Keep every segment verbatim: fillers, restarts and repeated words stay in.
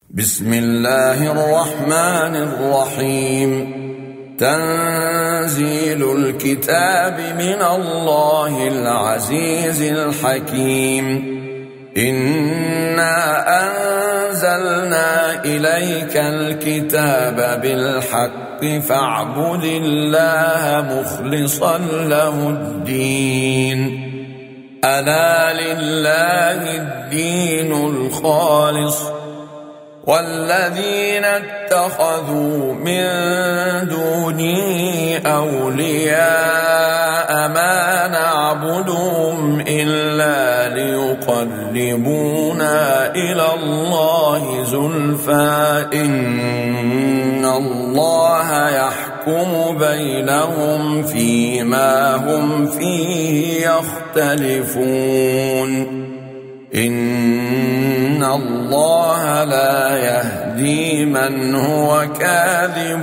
بسم الله الرحمن الرحيم. تنزيل الكتاب من الله العزيز الحكيم. إنا أنزلنا إليك الكتاب بالحق فاعبد الله مخلصا له الدين. ألا لله الدين الخالص والذين اتخذوا من دونه أولياء ما نعبدهم إلا ليقربونا إلى الله زلفى إن الله يحكم بينهم فيما هم فيه يختلفون. إن الله لا يهدي من هو كاذب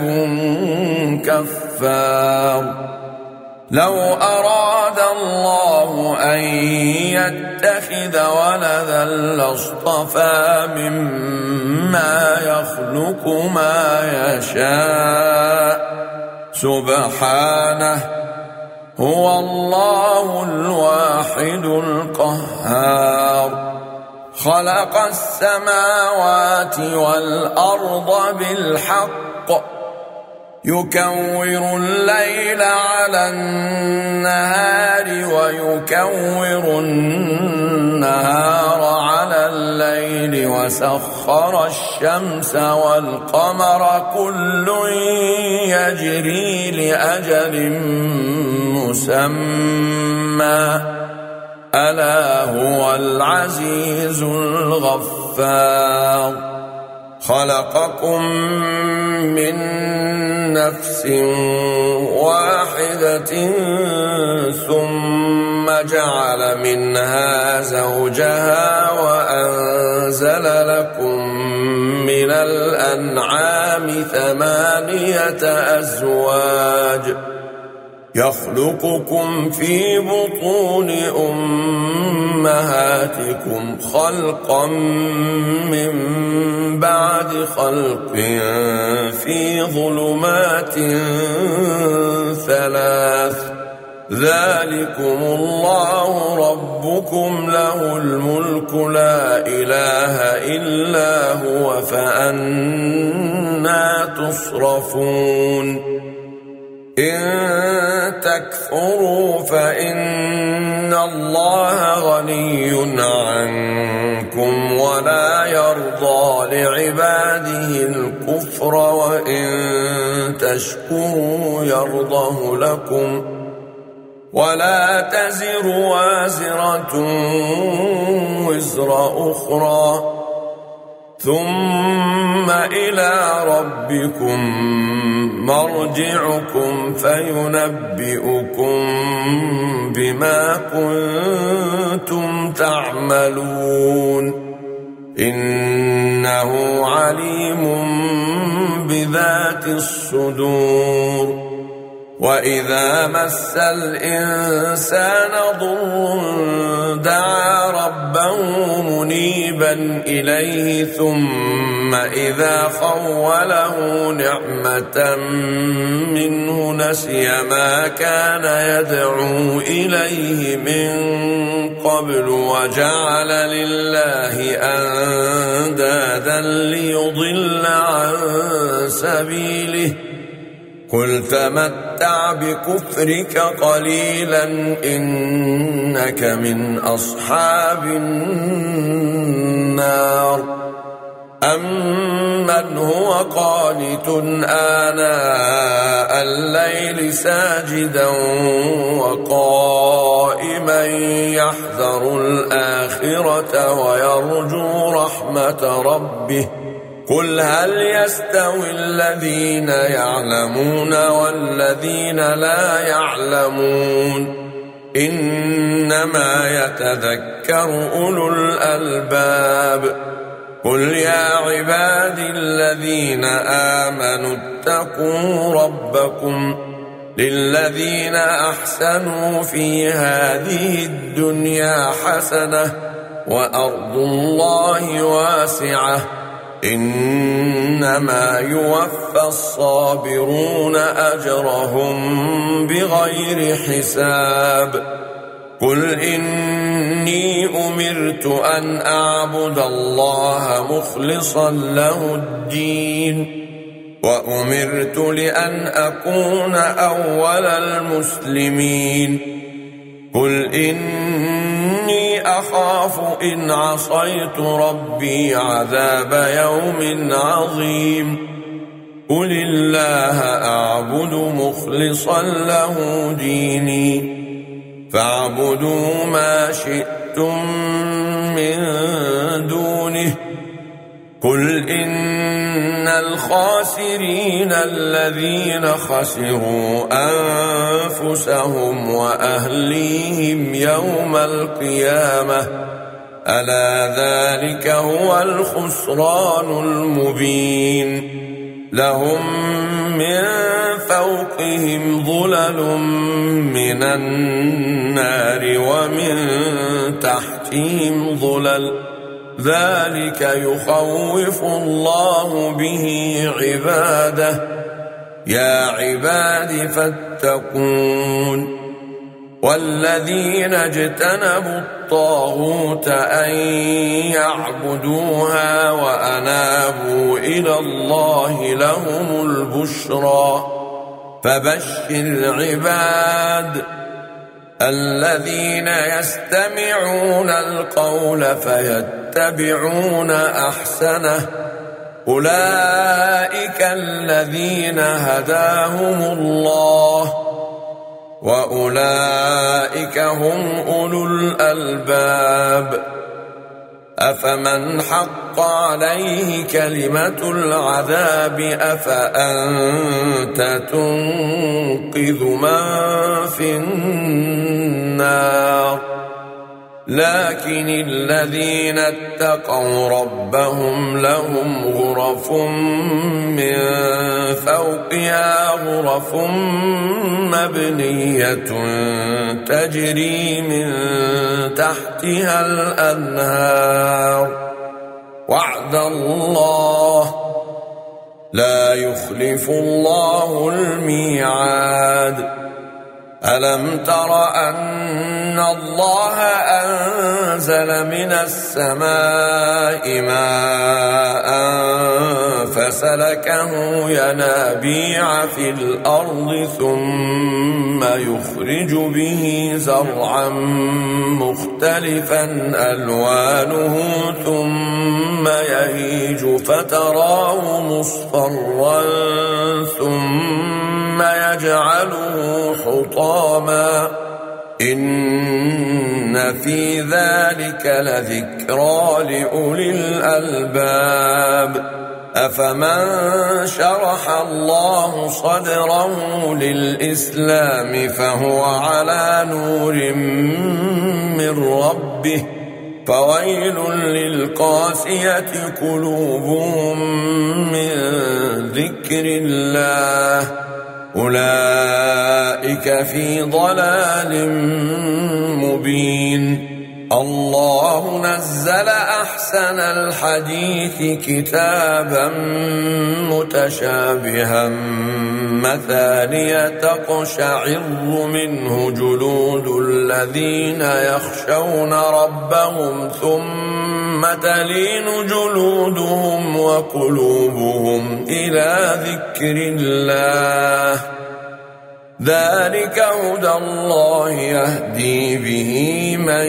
كفار. لو أراد الله أن يتخذ ولدا لاصطفى مما يخلق ما يشاء سبحانه هو الله الواحد القهار. خلق السماوات والأرض بالحق يكور الليل على النهار ويكور النهار على الليل وسخر الشمس والقمر كل يجري لأجل مسمى ألا هو العزيز الغفار. خلقكم من نفس واحدة ثم جعل منها زوجها وأنزل لكم من الأنعام ثمانية أزواج يخلقكم في بطون أمهاتكم خلقا من بعد خلق في ظلمات ثلاث ذلكم الله ربكم له الملك لا إله إلا هو فأنى تصرفون. إن تكفروا فإن الله غني عنكم ولا يرضى لعباده الكفر وإن تشكروا يرضه لكم ولا تزر وازرة وزر أخرى ثم إلى ربكم مرجعكم فينبئكم بما كنتم تعملون إنه عليم بذات الصدور. وإذا مس الإنسان ضر دعا ربه منيبا إليه ثم إذا خوله نعمة منه نسي ما كان يدعو إليه من قبل وجعل لله أندادا ليضل عن سبيله قل تمتع بكفرك قليلا إنك من أصحاب النار. أمن هو قانت آناء الليل ساجدا وقائما يحذر الآخرة ويرجو رحمة ربه قل هل يستوي الذين يعلمون والذين لا يعلمون إنما يتذكر أولو الألباب. قل يا عبادي الذين آمنوا اتقوا ربكم للذين أحسنوا في هذه الدنيا حسنة وأرض الله واسعة إنما يوفى الصابرون أجرهم بغير حساب قل إني أمرت أن أعبد الله مخلصا له الدين وأمرت لأن أكون أول المسلمين قل إني أخاف إن عصيت ربي عذاب يوم عظيم قل الله أعبد مخلصا له ديني فاعبدوا ما شئتم من دونه قل إن الخاسرين الذين خسروا أنفسهم وأهليهم يوم القيامة ألا ذلك هو الخسران المبين لهم من فوقهم ظلل من النار ومن تحتهم ظلل ذلك يخوف الله به عباده يا عباد فاتقون والذين اجتنبوا الطاغوت أن يعبدوها وأنابوا إلى الله لهم البشرى فبشر عباد الذين يستمعون القول فيتبعون أحسنه أولئك الذين هداهم الله وأولئك هم أولو الألباب أفمن حق عليه كلمة العذاب أفأنت تنقذ من في النار لكن الذين اتقوا ربهم لهم غرف من فوقها غرف مبنية تجري من تحتها الأنهار وعد الله لا يخلف الله الميعاد ألم تر أن الله أنزل من السماء ماء فسلكه ينابيع في الأرض ثم يخرج به زرعا مختلفا ألوانه ثم يهيج فتراه مصفرا ثم يجعله حطاما إن في ذلك لذكرى لأولي الألباب أفمن شرح الله صدره للإسلام فهو على نور من ربه فويل للقاسية قلوبهم من ذكر الله أولئك في ضلال مبين الله نزل أحسن الحديث كتابا متشابها مثانية تقشعر منه جلود الذين يخشون ربهم ثم تلين جلودهم وقلوبهم إلى ذكر الله ذلك هدى الله يهدي به من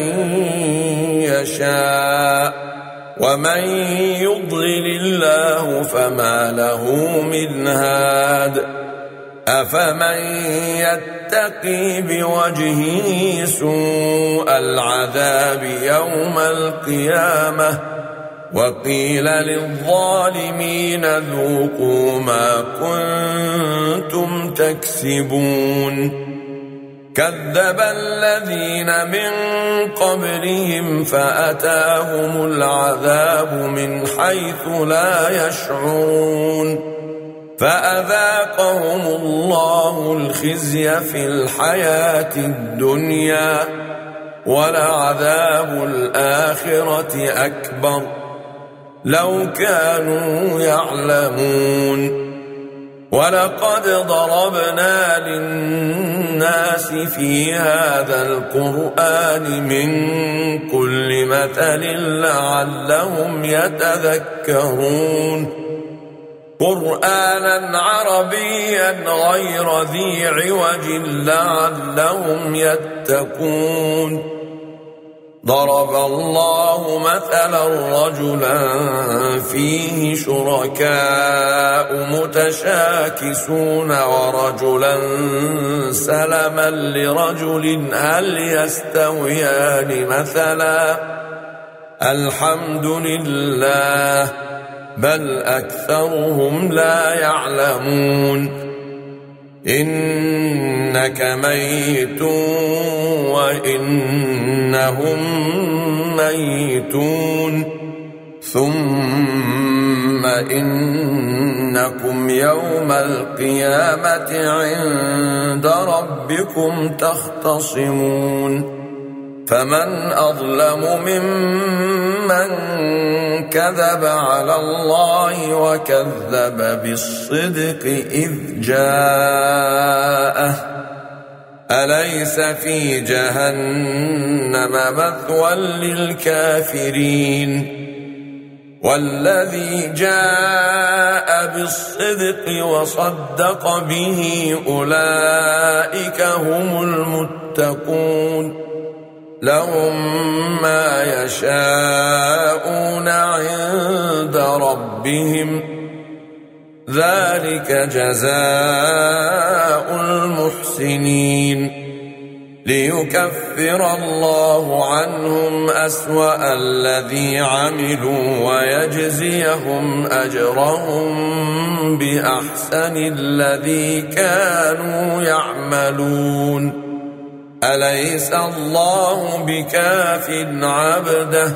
يشاء ومن يضلل الله فما له من هاد أفمن يتقي بوجهه سوء العذاب يوم القيامة وقيل للظالمين ذوقوا ما كنتم تكسبون كذب الذين من قبلهم فأتاهم العذاب من حيث لا يشعرون فأذاقهم الله الخزي في الحياة الدنيا ولعذاب الآخرة أكبر لو كانوا يعلمون ولقد ضربنا للناس في هذا القرآن من كل مثل لعلهم يتذكرون قرآنا عربيا غير ذي عوج لعلهم يتقون ضرب الله مثلا رجلا فيه شركاء متشاكسون ورجلا سلما لرجل هل يستويان مثلا الحمد لله بل أكثرهم لا يعلمون إنك ميت وإنهم ميتون ثم إنكم يوم القيامة عند ربكم تختصمون فمن أظلم ممن كذب على الله وكذب بالصدق إذ جاءه أليس في جهنم مثوى للكافرين والذي جاء بالصدق وصدق به أولئك هم المتقون لهم ما يشاءون عند ربهم ذلك جزاء المحسنين ليكفر الله عنهم أسوأ الذي عملوا ويجزيهم أجرهم بأحسن الذي كانوا يعملون أليس الله بكاف عبده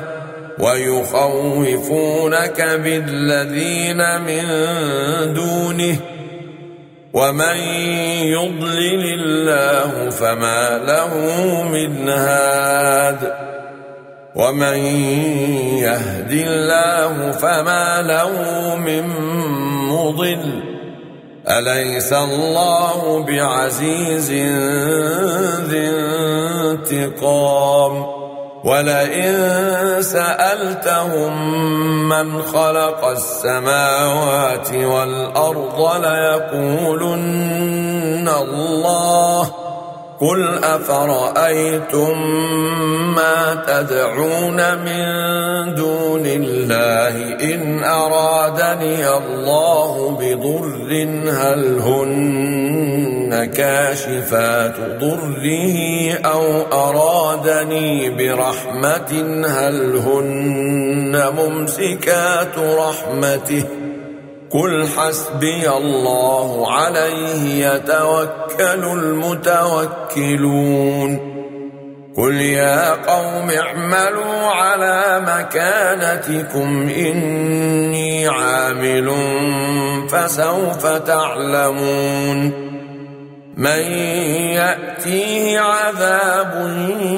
ويخوفونك بالذين من دونه ومن يضلل الله فما له من هاد ومن يهد الله فما له من مضل أليس الله بعزيز ذي انتقام ولئن سألتهم من خلق السماوات والأرض ليقولن الله قل أفرأيتم ما تدعون من دون الله إن أرادني الله بضر هل هن كاشفات ضره أو أرادني برحمة هل هن ممسكات رحمته قل حسبي الله عليه يتوكل المتوكلون قل يا قوم اعملوا على مكانتكم إني عامل فسوف تعلمون من يأتيه عذاب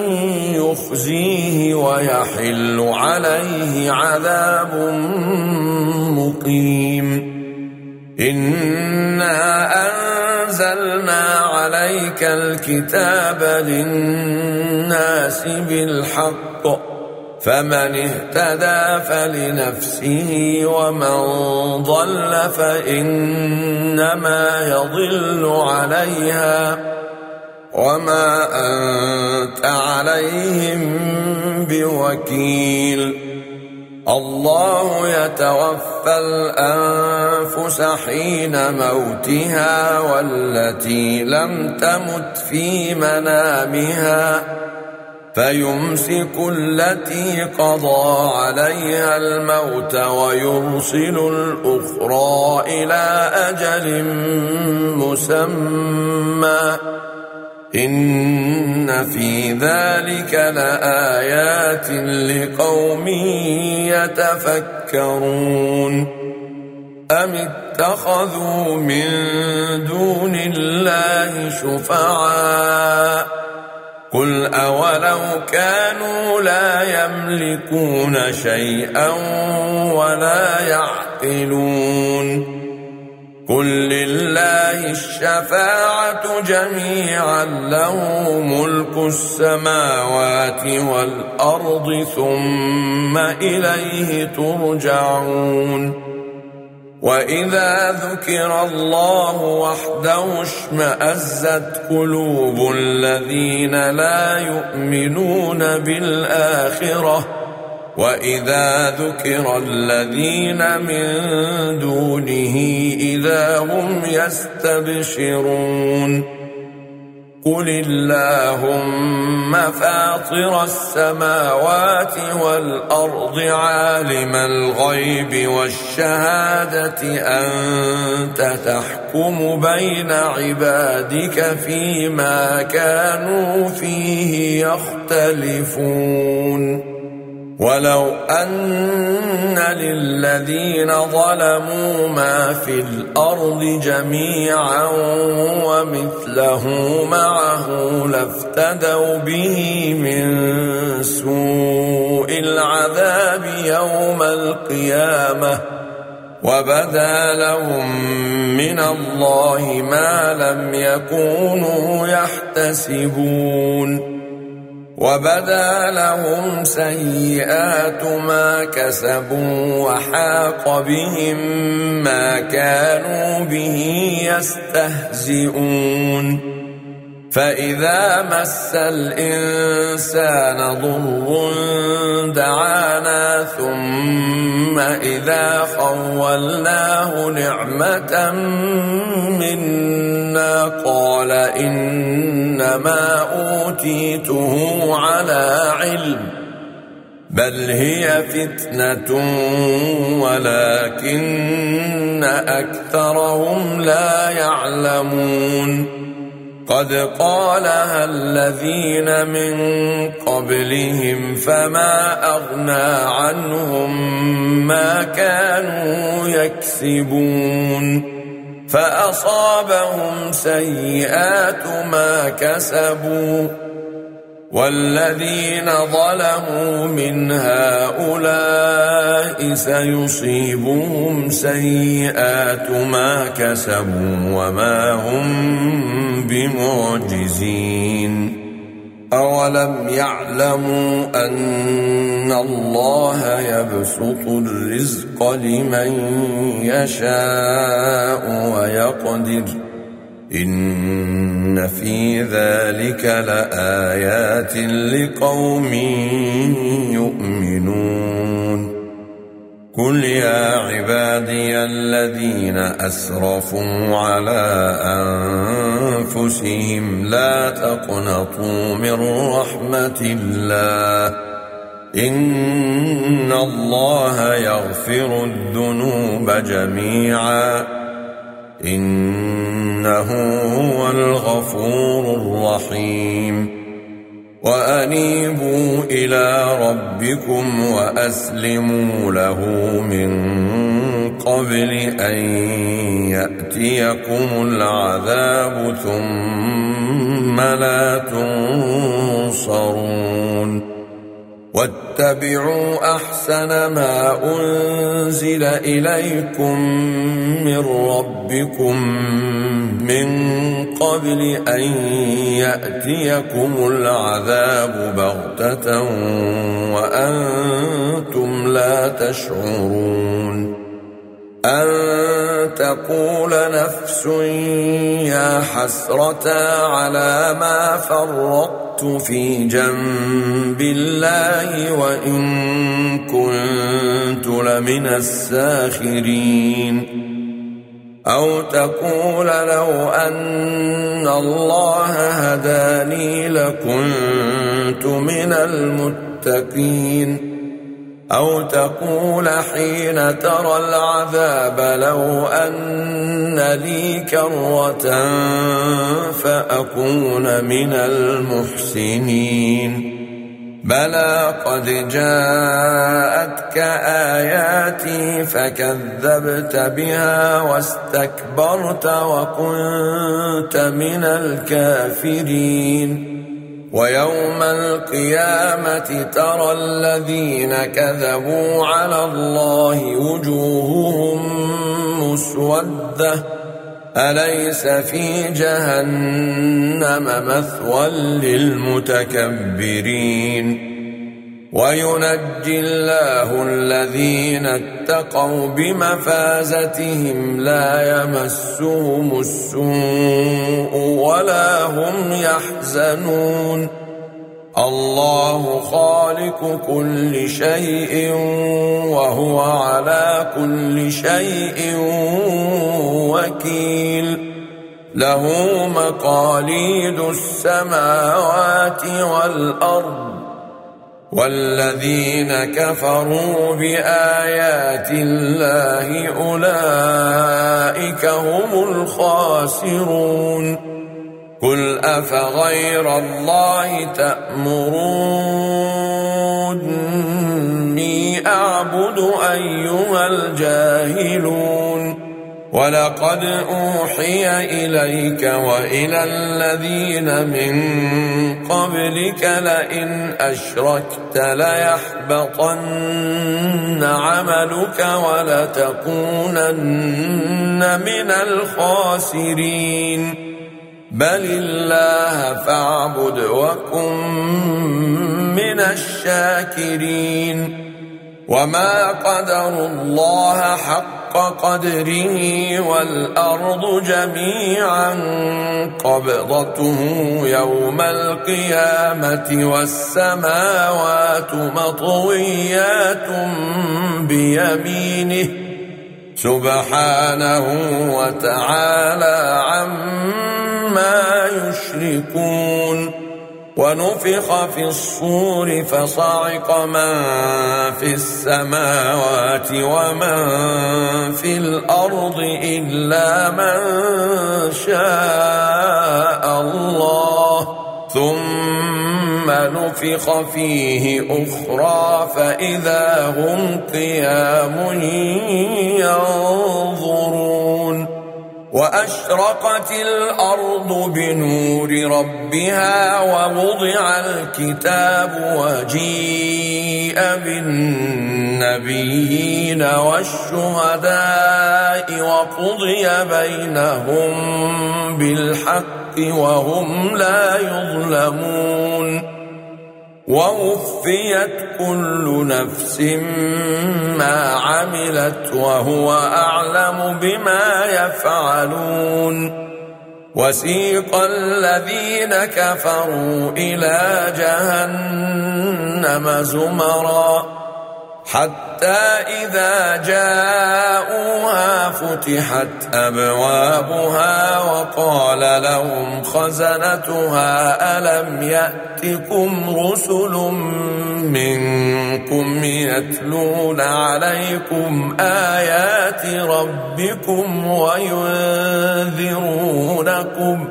يخزيه ويحل عليه عذاب مقيم إنا أنزلنا عليك الكتاب للناس بالحق فمن اهتدى فلنفسه ومن ضل فإنما يضل عليها وما أنت عليهم بوكيل الله يتوفى الأنفس حين موتها والتي لم تمت في منامها فيمسك التي قضى عليها الموت ويرسل الأخرى إلى أجل مسمى إن في ذلك لآيات لقوم يتفكرون أم اتخذوا من دون الله شفعاء قل أولو كانوا لا يملكون شيئا ولا يعقلون قل لله الشفاعة جميعا له ملك السماوات والأرض ثم إليه ترجعون وإذا ذكر الله وحده اشمأزت قلوب الذين لا يؤمنون بالآخرة وإذا ذكر الذين من دونه إذا هم يستبشرون قل اللهم فاطر السماوات والأرض عالم الغيب والشهادة أنت تحكم بين عبادك فيما كانوا فيه يختلفون ولو أن للذين ظلموا ما في الأرض جميعا ومثله معه لافتدوا به من سوء العذاب يوم القيامة وبدا لهم من الله ما لم يكونوا يحتسبون وبدا لهم سيئات ما كسبوا وحاق بهم ما كانوا به يستهزئون فإذا مس الإنسان ضر دعانا ثم إذا خولناه نعمة منا قال إنما أوتيته على علم بل هي فتنة ولكن أكثرهم لا يعلمون قد قالها الذين من قبلهم فما أغنى عنهم ما كانوا يكسبون فأصابهم سيئات ما كسبوا والذين ظلموا من هؤلاء سيصيبهم سيئات ما كسبوا وما هم بمعجزين أولم يعلموا أن الله يبسط الرزق لمن يشاء ويقدر إن في ذلك لآيات لقوم يؤمنون قل يا عبادي الذين أسرفوا على أنفسهم لا تقنطوا من رحمة الله إن الله يغفر الذنوب جميعا إنه هو الغفور الرحيم وأنيبوا إلى ربكم وأسلموا له من قبل أن يأتيكم العذاب ثم لا تنصرون واتبعوا أحسن ما أنزل إليكم من ربكم من قبل أن يأتيكم العذاب بغتة وأنتم لا تشعرون أن تقول نفس يا حسرة على ما فرطت في جنب الله وإن كنت لمن الساخرين أو تقول لو أن الله هداني لكنت من المتقين أو تقول حين ترى العذاب لو أن لي كرة فأكون من المحسنين بلى قد جاءتك آياتي فكذبت بها واستكبرت وكنت من الكافرين ويوم القيامة ترى الذين كذبوا على الله وجوههم مسودة أليس في جهنم مثوى للمتكبرين وينجي الله الذين اتقوا بمفازتهم لا يمسهم السوء ولا هم يحزنون الله خالق كل شيء وهو على كل شيء وكيل له مقاليد السماوات والأرض والذين كفروا بآيات الله أولئك هم الخاسرون قل أفغير الله تأمروني أعبد أيها الجاهلون ولقد أوحي إليك وإلى الذين من قبلك لئن أشركت ليحبطن عملك ولتكونن من الخاسرين بل الله فاعبد وكن من الشاكرين وما قدروا الله حق قدره والأرض جميعا قبضته يوم القيامة والسماوات مطويات بيمينه سبحانه وتعالى عما يشركون ونفخ في الصور فصعق من في السماوات ومن في الأرض إلا من شاء الله ثم نفخ فيه أخرى فإذا هم قيام ينظرون وأشرقت الأرض بنور ربها ووضع الكتاب وجيء بالنبيين والشهداء وقضي بينهم بالحق وهم لا يظلمون ووفيت كل نفس ما عملت وهو أعلم بما يفعلون وسيق الذين كفروا إلى جهنم زمرا حتى إذا جاءوها فتحت أبوابها وقال لهم خزنتها ألم يأتكم رسل منكم يتلون عليكم آيات ربكم وينذرونكم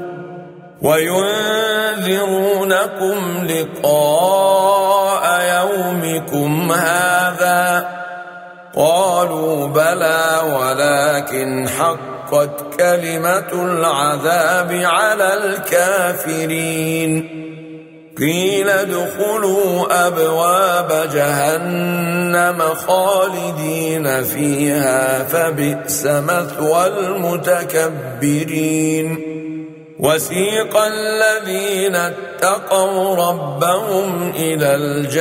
وينذرونكم لقاء يومكم هذا قالوا بلى ولكن حقت كلمة العذاب على الكافرين قيل ادخلوا أبواب جهنم خالدين فيها فبئس مثوى المتكبرين وسيق الذين اتقوا ربهم إلى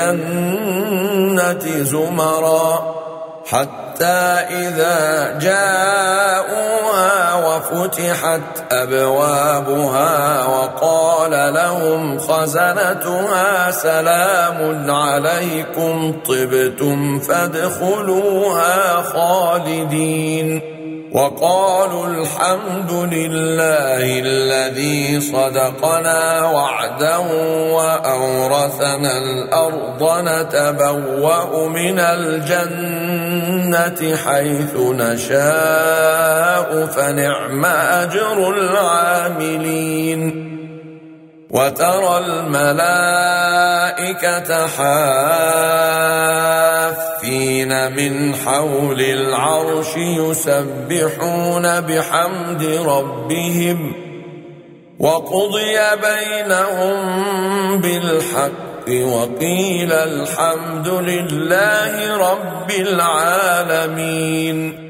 الجنة زمرا حتى إذا جاءوها وفتحت أبوابها وقال لهم خزنتها سلام عليكم طبتم فادخلوها خالدين وقالوا الحمد لله الذي صدقنا وعده وأورثنا الأرض نتبوأ من الجنة حيث نشاء فنعم أجر العاملين وترى الملائكة حافين من حول العرش يسبحون بحمد ربهم وقضي بينهم بالحق وقيل الحمد لله رب العالمين.